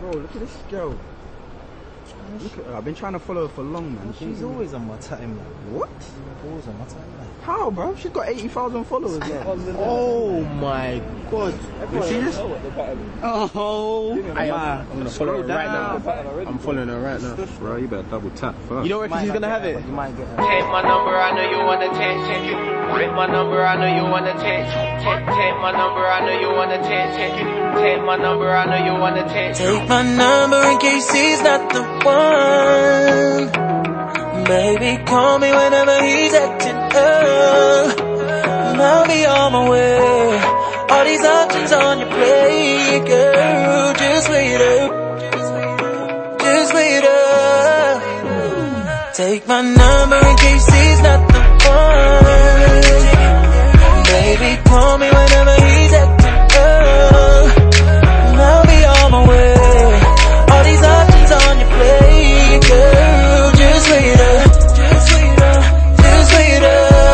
Bro, look at this girl. Look at her. I've been trying to follow her for long, man. She's always on my time, man. What? Always on my time, man. How, bro? She's got 80,000 followers. Oh my god. You see this? Oh, I'm gonna follow her right now. I'm following her right now. Bro, you better double tap first. You don't reckon she's gonna have it? You might get her. Take my number, I know you wanna take it. Take my number, I know you wanna take my number, I know you wanna take it. Take my number, I know you wanna take it. Take my number in case he's not the one. Baby, call me whenever he's acting up, and I'll be on my way. All these options on your plate, girl, just wait up. Just wait up. Take my number in case he's not the one. Baby, call me whenever he's acting up, and I'll be on my way. All these options on your plate, girl, just wait up. Just wait up. Just wait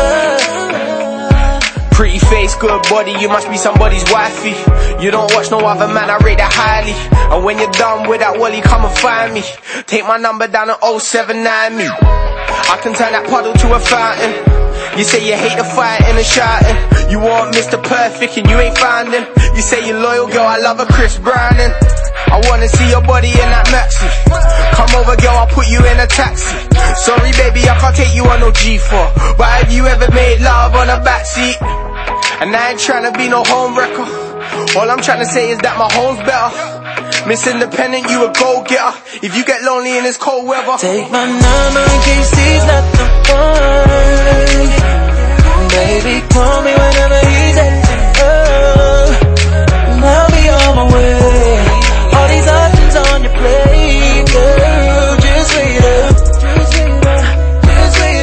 up. Pretty face, good body, you must be somebody's wifey. You don't watch no other man, I rate that highly. And when you're done with that wally, come and find me. Take my number down at 079 me. I can turn that puddle to a fountain. You say you hate the fighting and shouting. You want Mr. Perfect and you ain't found him. You say you're loyal, girl, I love a Chris Browning. I wanna see your body in that maxi. Come over, girl, I'll put you in a taxi. Sorry, baby, I can't take you on no G4. But have you ever made love on a backseat? And I ain't tryna be no home wrecker. All I'm tryna say is that my home's better. Miss Independent, you a go-getter. If you get lonely in this cold weather, take my number in case he's not the one. Baby, call me whenever he's acting up, and I'll be on my way. All these options on your plate, girl, just wait up. Just wait up. Just wait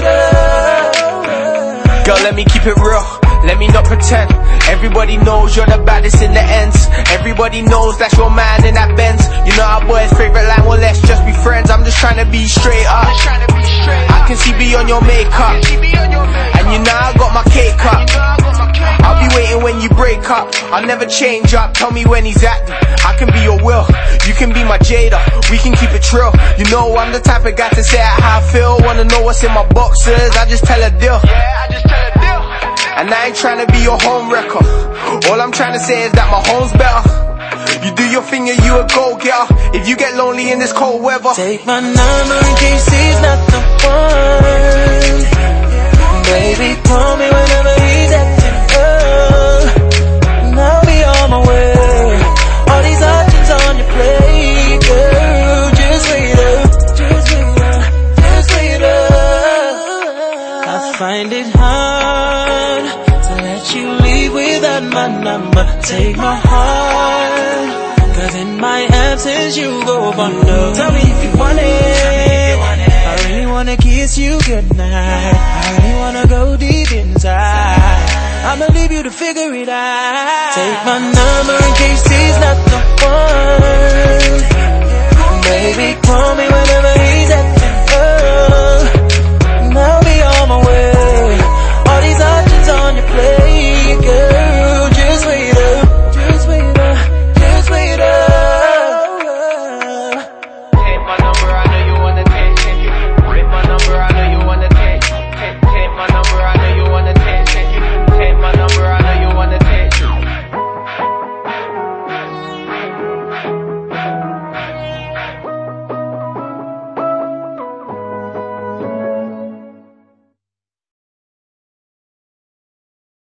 up. girl, let me keep it real. Let me not pretend. Everybody knows you're the baddest in the ends. Everybody knows that's your man in that Benz. You know our boy's favorite line, well let's just be friends. I'm just trying to be straight up. I can see beyond your makeup. And you know I got my cake up. I'll be waiting when you break up. I'll never change up, tell me when he's acting. I can be your Will, you can be my Jada. We can keep it trill. You know I'm the type of guy to say how I feel. Wanna know what's in my boxes, I just tell a deal. And I ain't tryna be your home wrecker. All I'm tryna say is that my home's better. You do your thing and you a go-getter. If you get lonely in this cold weather, take my number in case he's not the one. Baby, call me whenever he's acting up, and I'll be on my way. All these options on your plate, girl, just wait up. Just wait up. Just wait up. I find it hard to let you leave without my number. Take my heart, cause in my absence you go under. Tell me if you want it. I really wanna kiss you goodnight. I really wanna go deep inside. I'ma leave you to figure it out. Take my number in case he's not the one.